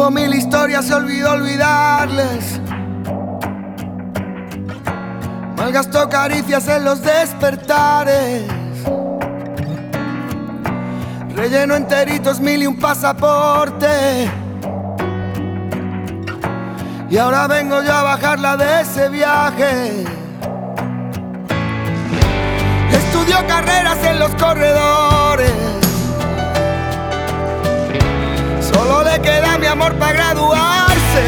Tuvo mil historias, se olvidó olvidarles. Malgastó caricias en los despertares. Rellenó enteritos 1001 pasaporte. Y ahora vengo yo a bajarla de ese viaje. Estudió carreras en los corredores. Solo le queda mi amor para graduarse.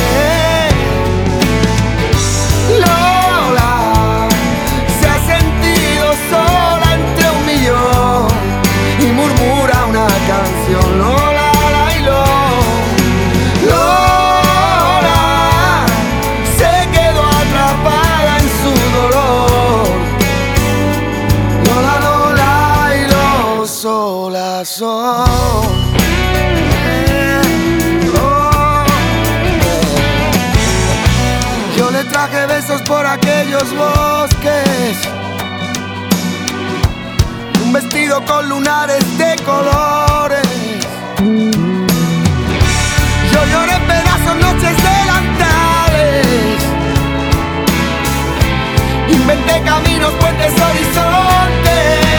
Lola se ha sentido sola entre 1.000.000 y murmura una canción. Lola, la y Lola se quedó atrapada en su dolor. Lola, Lola y Lo, sola son. Yo le traje besos por aquellos bosques, un vestido con lunares de colores. Yo lloré en pedazos noches delantales. Inventé caminos, puentes, horizontes.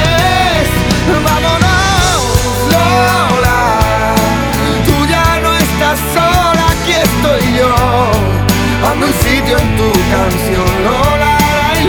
Vámonos, Lola, tú ya no estás sola, aquí estoy yo. Hazme un sitio en tu canción, Lola, y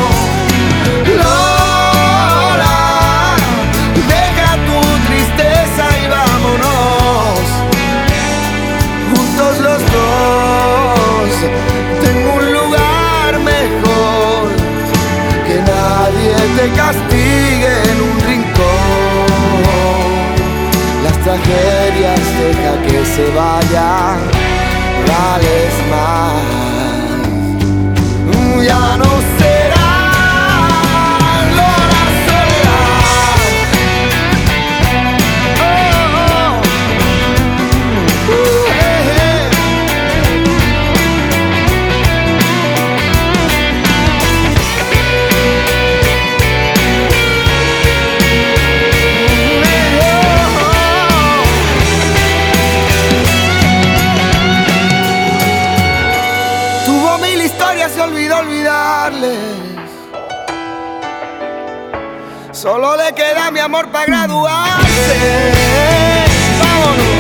Lola, deja tu tristeza y vámonos, juntos los dos. Tengo un lugar mejor, que nadie te castigue en un rincón. Las tragedias deja que se vayan, vales más. Ya no será Lola soledad. Tuvo mil historias, se olvidó olvidarles. Solo le queda mi amor para graduarse. Vámonos,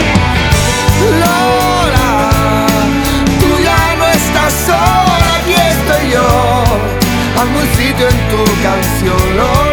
Lola, tú ya no estás sola, aquí estoy yo. Hazme un sitio en tu canción, Lola.